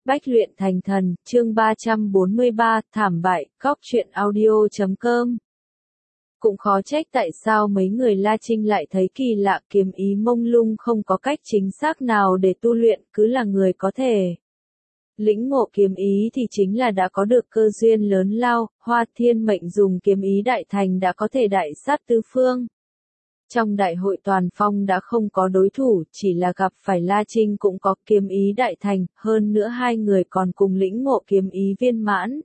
Bách luyện thành thần, chương 343, thảm bại, góc truyện audio.com. Cũng khó trách tại sao mấy người La Trinh lại thấy kỳ lạ, kiếm ý mông lung không có cách chính xác nào để tu luyện, cứ là người có thể lĩnh ngộ kiếm ý thì chính là đã có được cơ duyên lớn lao. Hoa Thiên Mệnh dùng kiếm ý đại thành đã có thể đại sát tứ phương. Trong đại hội toàn phong đã không có đối thủ, chỉ là gặp phải La Trinh cũng có kiếm ý đại thành, hơn nữa hai người còn cùng lĩnh ngộ kiếm ý viên mãn.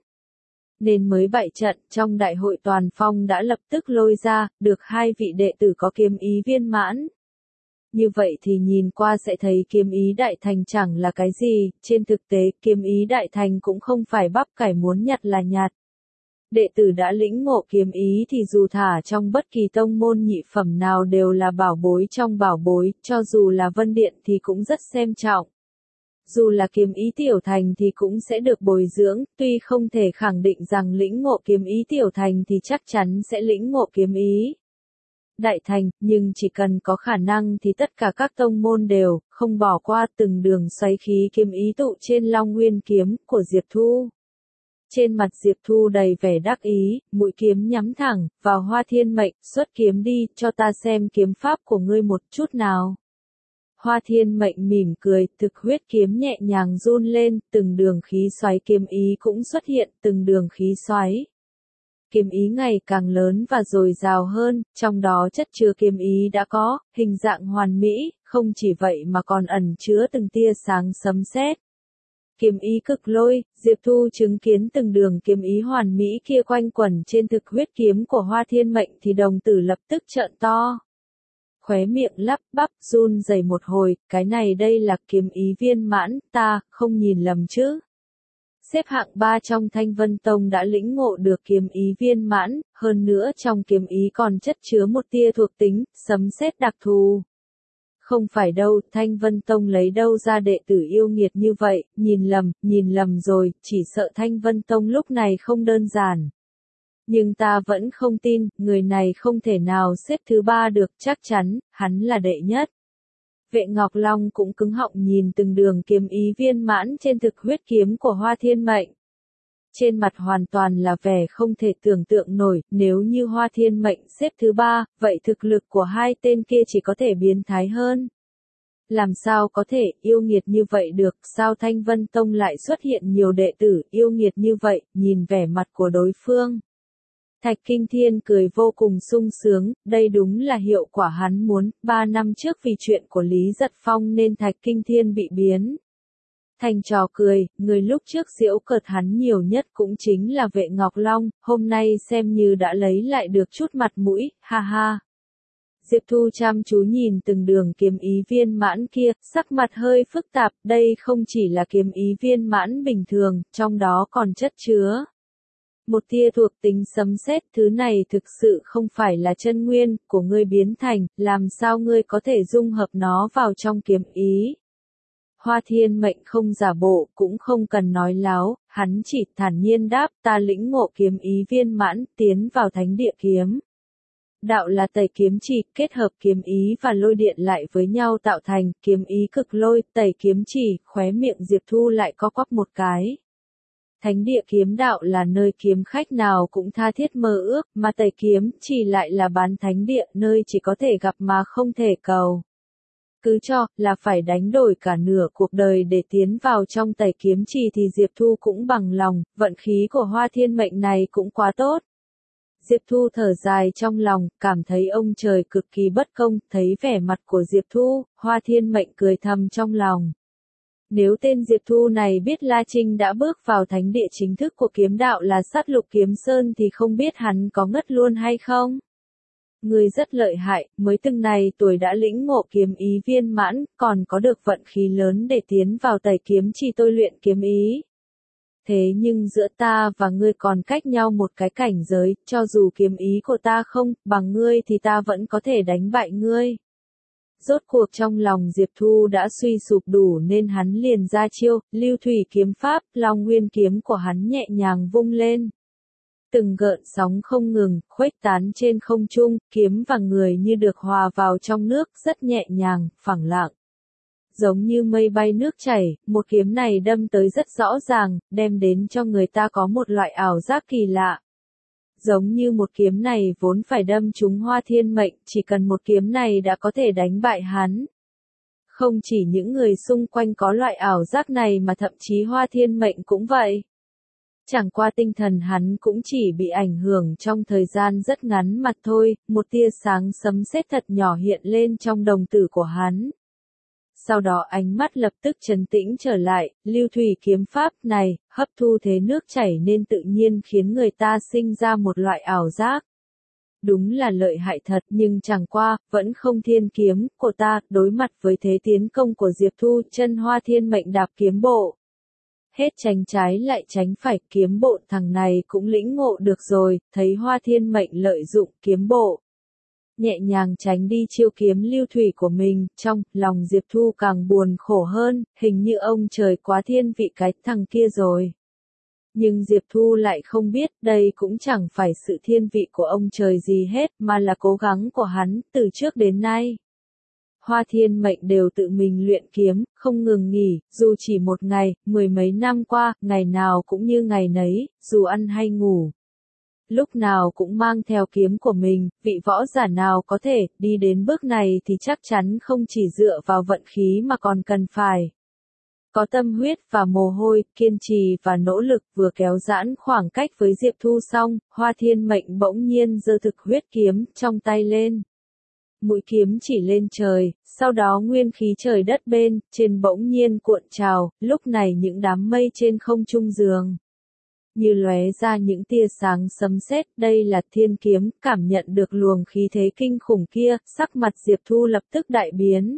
Nên mới bại trận, trong đại hội toàn phong đã lập tức lôi ra, được hai vị đệ tử có kiếm ý viên mãn. Như vậy thì nhìn qua sẽ thấy kiếm ý đại thành chẳng là cái gì, trên thực tế kiếm ý đại thành cũng không phải bắp cải muốn nhặt là nhặt. Đệ tử đã lĩnh ngộ kiếm ý thì dù thả trong bất kỳ tông môn nhị phẩm nào đều là bảo bối trong bảo bối, cho dù là Vân Điện thì cũng rất xem trọng. Dù là kiếm ý tiểu thành thì cũng sẽ được bồi dưỡng, tuy không thể khẳng định rằng lĩnh ngộ kiếm ý tiểu thành thì chắc chắn sẽ lĩnh ngộ kiếm ý đại thành, nhưng chỉ cần có khả năng thì tất cả các tông môn đều không bỏ qua. Từng đường xoáy khí kiếm ý tụ trên Long Nguyên kiếm của Diệp Thu. Trên mặt Diệp Thu đầy vẻ đắc ý, mũi kiếm nhắm thẳng vào Hoa Thiên Mệnh, xuất kiếm đi, cho ta xem kiếm pháp của ngươi một chút nào. Hoa Thiên Mệnh mỉm cười, thực huyết kiếm nhẹ nhàng run lên, từng đường khí xoáy kiếm ý cũng xuất hiện, từng đường khí xoáy kiếm ý ngày càng lớn và dồi dào hơn, trong đó chất chứa kiếm ý đã có hình dạng hoàn mỹ, không chỉ vậy mà còn ẩn chứa từng tia sáng sấm sét. Kiếm ý cực lôi, Diệp Thu chứng kiến từng đường kiếm ý hoàn mỹ kia quanh quẩn trên thực huyết kiếm của Hoa Thiên Mệnh thì đồng tử lập tức trợn to. Khóe miệng lắp bắp run rẩy một hồi, cái này đây là kiếm ý viên mãn, ta không nhìn lầm chứ. Xếp hạng 3 trong Thanh Vân Tông đã lĩnh ngộ được kiếm ý viên mãn, hơn nữa trong kiếm ý còn chất chứa một tia thuộc tính, sấm sét đặc thù. Không phải đâu, Thanh Vân Tông lấy đâu ra đệ tử yêu nghiệt như vậy, nhìn lầm rồi, chỉ sợ Thanh Vân Tông lúc này không đơn giản. Nhưng ta vẫn không tin, người này không thể nào xếp thứ 3 được, chắc chắn, hắn là đệ nhất. Vệ Ngọc Long cũng cứng họng nhìn từng đường kiếm ý viên mãn trên thực huyết kiếm của Hoa Thiên Mệnh. Trên mặt hoàn toàn là vẻ không thể tưởng tượng nổi, nếu như Hoa Thiên Mệnh xếp thứ 3, vậy thực lực của hai tên kia chỉ có thể biến thái hơn. Làm sao có thể yêu nghiệt như vậy được, sao Thanh Vân Tông lại xuất hiện nhiều đệ tử yêu nghiệt như vậy, nhìn vẻ mặt của đối phương. Thạch Kinh Thiên cười vô cùng sung sướng, đây đúng là hiệu quả hắn muốn, 3 năm trước vì chuyện của Lý Giật Phong nên Thạch Kinh Thiên bị biến thành trò cười, người lúc trước giễu cợt hắn nhiều nhất cũng chính là Vệ Ngọc Long, hôm nay xem như đã lấy lại được chút mặt mũi, ha ha. Diệp Thu chăm chú nhìn từng đường kiếm ý viên mãn kia, sắc mặt hơi phức tạp, đây không chỉ là kiếm ý viên mãn bình thường, trong đó còn chất chứa một tia thuộc tính sấm sét, thứ này thực sự không phải là chân nguyên của ngươi biến thành, làm sao ngươi có thể dung hợp nó vào trong kiếm ý. Hoa Thiên Mệnh không giả bộ, cũng không cần nói láo, hắn chỉ thản nhiên đáp, ta lĩnh ngộ kiếm ý viên mãn, tiến vào thánh địa kiếm. Đạo là tẩy kiếm chỉ, kết hợp kiếm ý và lôi điện lại với nhau tạo thành kiếm ý cực lôi, tẩy kiếm chỉ, khóe miệng Diệp Thu lại có quắc một cái. Thánh địa kiếm đạo là nơi kiếm khách nào cũng tha thiết mơ ước, mà tẩy kiếm chỉ lại là bán thánh địa, nơi chỉ có thể gặp mà không thể cầu. Cứ cho là phải đánh đổi cả nửa cuộc đời để tiến vào trong tẩy kiếm chỉ thì Diệp Thu cũng bằng lòng, vận khí của Hoa Thiên Mệnh này cũng quá tốt. Diệp Thu thở dài trong lòng, cảm thấy ông trời cực kỳ bất công, thấy vẻ mặt của Diệp Thu, Hoa Thiên Mệnh cười thầm trong lòng. Nếu tên Diệp Thu này biết La Trinh đã bước vào thánh địa chính thức của kiếm đạo là Sát Lục Kiếm Sơn thì không biết hắn có ngất luôn hay không? Người rất lợi hại, mới từng này tuổi đã lĩnh ngộ kiếm ý viên mãn, còn có được vận khí lớn để tiến vào tẩy kiếm chỉ tôi luyện kiếm ý. Thế nhưng giữa ta và ngươi còn cách nhau một cái cảnh giới, cho dù kiếm ý của ta không bằng ngươi thì ta vẫn có thể đánh bại ngươi. Rốt cuộc trong lòng Diệp Thu đã suy sụp đủ nên hắn liền ra chiêu, lưu thủy kiếm pháp, Long Nguyên kiếm của hắn nhẹ nhàng vung lên. Từng gợn sóng không ngừng, khuếch tán trên không trung, kiếm và người như được hòa vào trong nước, rất nhẹ nhàng, phẳng lặng. Giống như mây bay nước chảy, một kiếm này đâm tới rất rõ ràng, đem đến cho người ta có một loại ảo giác kỳ lạ. Giống như một kiếm này vốn phải đâm trúng Hoa Thiên Mệnh, chỉ cần một kiếm này đã có thể đánh bại hắn. Không chỉ những người xung quanh có loại ảo giác này mà thậm chí Hoa Thiên Mệnh cũng vậy. Chẳng qua tinh thần hắn cũng chỉ bị ảnh hưởng trong thời gian rất ngắn mà thôi, một tia sáng sấm sét thật nhỏ hiện lên trong đồng tử của hắn. Sau đó ánh mắt lập tức trấn tĩnh trở lại, lưu thủy kiếm pháp này, hấp thu thế nước chảy nên tự nhiên khiến người ta sinh ra một loại ảo giác. Đúng là lợi hại thật nhưng chẳng qua, vẫn không thiên kiếm của ta, đối mặt với thế tiến công của Diệp Thu, chân Hoa Thiên Mệnh đạp kiếm bộ. Hết tránh trái lại tránh phải, kiếm bộ thằng này cũng lĩnh ngộ được rồi, thấy Hoa Thiên Mệnh lợi dụng kiếm bộ. Nhẹ nhàng tránh đi chiêu kiếm lưu thủy của mình, trong lòng Diệp Thu càng buồn khổ hơn, hình như ông trời quá thiên vị cái thằng kia rồi. Nhưng Diệp Thu lại không biết, đây cũng chẳng phải sự thiên vị của ông trời gì hết, mà là cố gắng của hắn, từ trước đến nay. Hoa Thiên Mệnh đều tự mình luyện kiếm, không ngừng nghỉ, dù chỉ một ngày, mười mấy năm qua, ngày nào cũng như ngày nấy, dù ăn hay ngủ. Lúc nào cũng mang theo kiếm của mình, vị võ giả nào có thể đi đến bước này thì chắc chắn không chỉ dựa vào vận khí mà còn cần phải có tâm huyết và mồ hôi, kiên trì và nỗ lực. Vừa kéo giãn khoảng cách với Diệp Thu xong, Hoa Thiên Mệnh bỗng nhiên giơ thực huyết kiếm trong tay lên. Mũi kiếm chỉ lên trời, sau đó nguyên khí trời đất bên trên bỗng nhiên cuộn trào, lúc này những đám mây trên không trung dường như lóe ra những tia sáng sấm sét, đây là thiên kiếm, cảm nhận được luồng khí thế kinh khủng kia, sắc mặt Diệp Thu lập tức đại biến.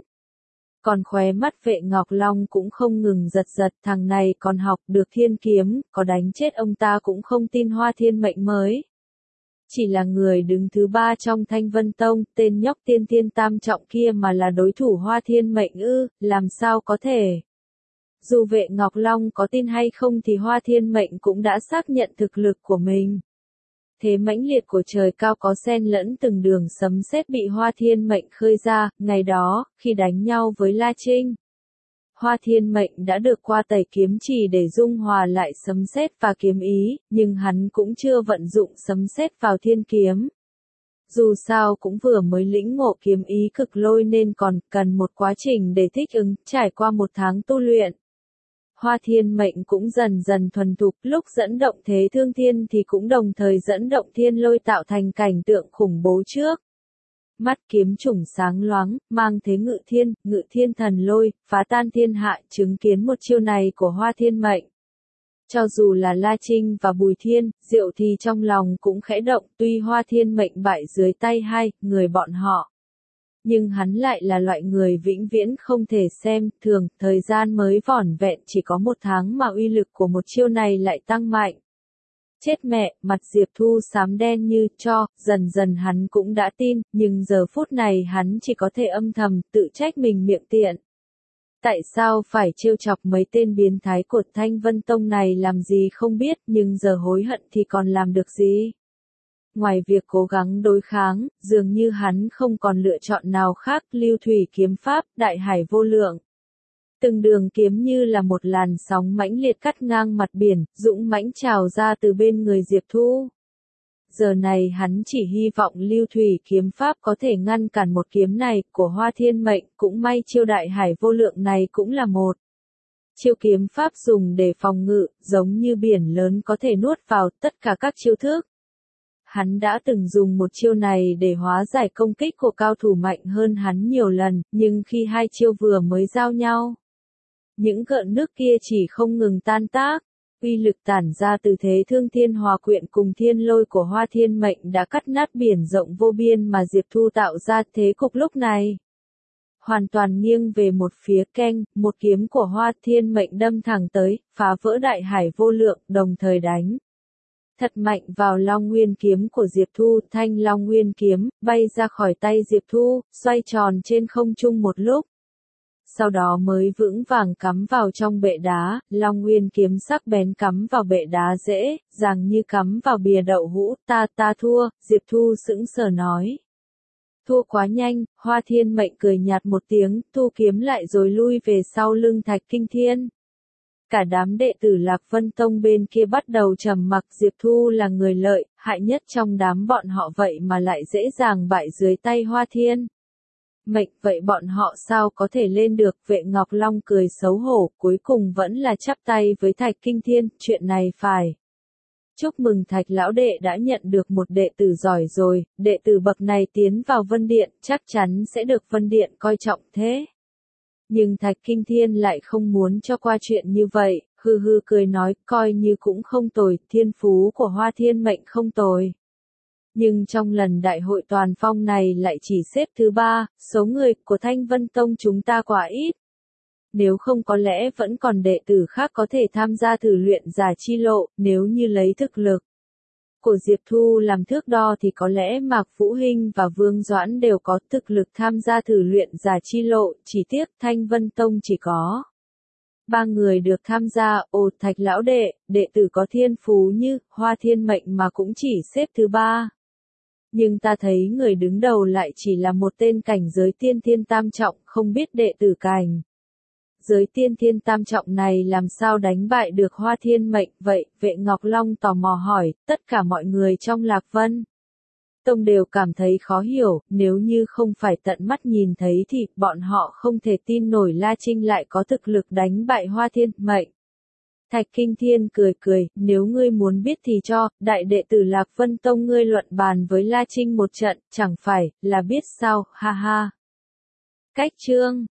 Còn khóe mắt Vệ Ngọc Long cũng không ngừng giật giật, thằng này còn học được thiên kiếm, có đánh chết ông ta cũng không tin Hoa Thiên Mệnh mới. Chỉ là người đứng thứ ba trong Thanh Vân Tông, tên nhóc tiên thiên tam trọng kia mà là đối thủ Hoa Thiên Mệnh ư, làm sao có thể. Dù Vệ Ngọc Long có tin hay không thì Hoa Thiên Mệnh cũng đã xác nhận thực lực của mình. Thế mãnh liệt của trời cao có xen lẫn từng đường sấm sét bị Hoa Thiên Mệnh khơi ra, ngày đó, khi đánh nhau với La Trinh. Hoa Thiên Mệnh đã được qua tẩy kiếm chỉ để dung hòa lại sấm sét và kiếm ý, nhưng hắn cũng chưa vận dụng sấm sét vào thiên kiếm. Dù sao cũng vừa mới lĩnh ngộ kiếm ý cực lôi nên còn cần một quá trình để thích ứng, trải qua một tháng tu luyện. Hoa Thiên Mệnh cũng dần dần thuần thục, lúc dẫn động thế thương thiên thì cũng đồng thời dẫn động thiên lôi tạo thành cảnh tượng khủng bố trước. Mắt kiếm chủng sáng loáng, mang thế ngự thiên thần lôi, phá tan thiên hạ, chứng kiến một chiêu này của Hoa Thiên Mệnh. Cho dù là La Trinh và Bùi Thiên, Diệu thì trong lòng cũng khẽ động, tuy Hoa Thiên Mệnh bại dưới tay hai người bọn họ. Nhưng hắn lại là loại người vĩnh viễn không thể xem thường, thời gian mới vỏn vẹn chỉ có một tháng mà uy lực của một chiêu này lại tăng mạnh. Chết mẹ, mặt Diệp Thu xám đen như tro, dần dần hắn cũng đã tin, nhưng giờ phút này hắn chỉ có thể âm thầm, tự trách mình miệng tiện. Tại sao phải trêu chọc mấy tên biến thái của Thanh Vân Tông này làm gì không biết, nhưng giờ hối hận thì còn làm được gì? Ngoài việc cố gắng đối kháng, dường như hắn không còn lựa chọn nào khác, lưu thủy kiếm pháp, đại hải vô lượng. Từng đường kiếm như là một làn sóng mãnh liệt cắt ngang mặt biển, dũng mãnh trào ra từ bên người Diệp Thu. Giờ này hắn chỉ hy vọng lưu thủy kiếm pháp có thể ngăn cản một kiếm này của Hoa Thiên Mệnh, cũng may chiêu đại hải vô lượng này cũng là một chiêu kiếm pháp dùng để phòng ngự, giống như biển lớn có thể nuốt vào tất cả các chiêu thức. Hắn đã từng dùng một chiêu này để hóa giải công kích của cao thủ mạnh hơn hắn nhiều lần, nhưng khi hai chiêu vừa mới giao nhau, những gợn nước kia chỉ không ngừng tan tác. Uy lực tản ra từ thế thương thiên hòa quyện cùng thiên lôi của Hoa Thiên Mệnh đã cắt nát biển rộng vô biên mà Diệp Thu tạo ra. Thế cục lúc này hoàn toàn nghiêng về một phía, keng, một kiếm của Hoa Thiên Mệnh đâm thẳng tới, phá vỡ đại hải vô lượng, đồng thời đánh thật mạnh vào Long Nguyên kiếm của Diệp Thu. Thanh Long Nguyên kiếm bay ra khỏi tay Diệp Thu, xoay tròn trên không trung một lúc. Sau đó mới vững vàng cắm vào trong bệ đá, Long Nguyên kiếm sắc bén cắm vào bệ đá dễ dàng như cắm vào bìa đậu hũ. Ta thua, Diệp Thu sững sờ nói. Thua quá nhanh, Hoa Thiên Mệnh cười nhạt một tiếng, thu kiếm lại rồi lui về sau lưng Thạch Kinh Thiên. Cả đám đệ tử Lạc Vân Tông bên kia bắt đầu trầm mặc, Diệp Thu là người lợi, hại nhất trong đám bọn họ vậy mà lại dễ dàng bại dưới tay Hoa Thiên Mệnh, vậy bọn họ sao có thể lên được? Vệ Ngọc Long cười xấu hổ, cuối cùng vẫn là chắp tay với Thạch Kinh Thiên, chuyện này phải. Chúc mừng Thạch lão đệ đã nhận được một đệ tử giỏi rồi, đệ tử bậc này tiến vào Vân Điện, chắc chắn sẽ được Vân Điện coi trọng thế. Nhưng Thạch Kinh Thiên lại không muốn cho qua chuyện như vậy, hư hư cười nói, coi như cũng không tồi, thiên phú của Hoa Thiên Mệnh không tồi. Nhưng trong lần đại hội toàn phong này lại chỉ xếp thứ 3, số người của Thanh Vân Tông chúng ta quá ít. Nếu không có lẽ vẫn còn đệ tử khác có thể tham gia thử luyện giả chi lộ, nếu như lấy thực lực của Diệp Thu làm thước đo thì có lẽ Mạc Vũ Hinh và Vương Doãn đều có thực lực tham gia thử luyện giả chi lộ, chỉ tiếc Thanh Vân Tông chỉ có 3 người được tham gia. Ồ, Thạch lão đệ tử có thiên phú như Hoa Thiên Mệnh mà cũng chỉ xếp thứ 3. Nhưng ta thấy người đứng đầu lại chỉ là một tên cảnh giới tiên thiên tam trọng, không biết đệ tử cảnh giới tiên thiên tam trọng này làm sao đánh bại được Hoa Thiên Mệnh vậy? Vệ Ngọc Long tò mò hỏi, tất cả mọi người trong Lạc Vân Tông đều cảm thấy khó hiểu, nếu như không phải tận mắt nhìn thấy thì bọn họ không thể tin nổi La Trinh lại có thực lực đánh bại Hoa Thiên Mệnh. Thạch Kinh Thiên cười, nếu ngươi muốn biết thì cho, đại đệ tử Lạc Vân Tông ngươi luận bàn với La Trinh một trận, chẳng phải là biết sao, ha ha. Cách chương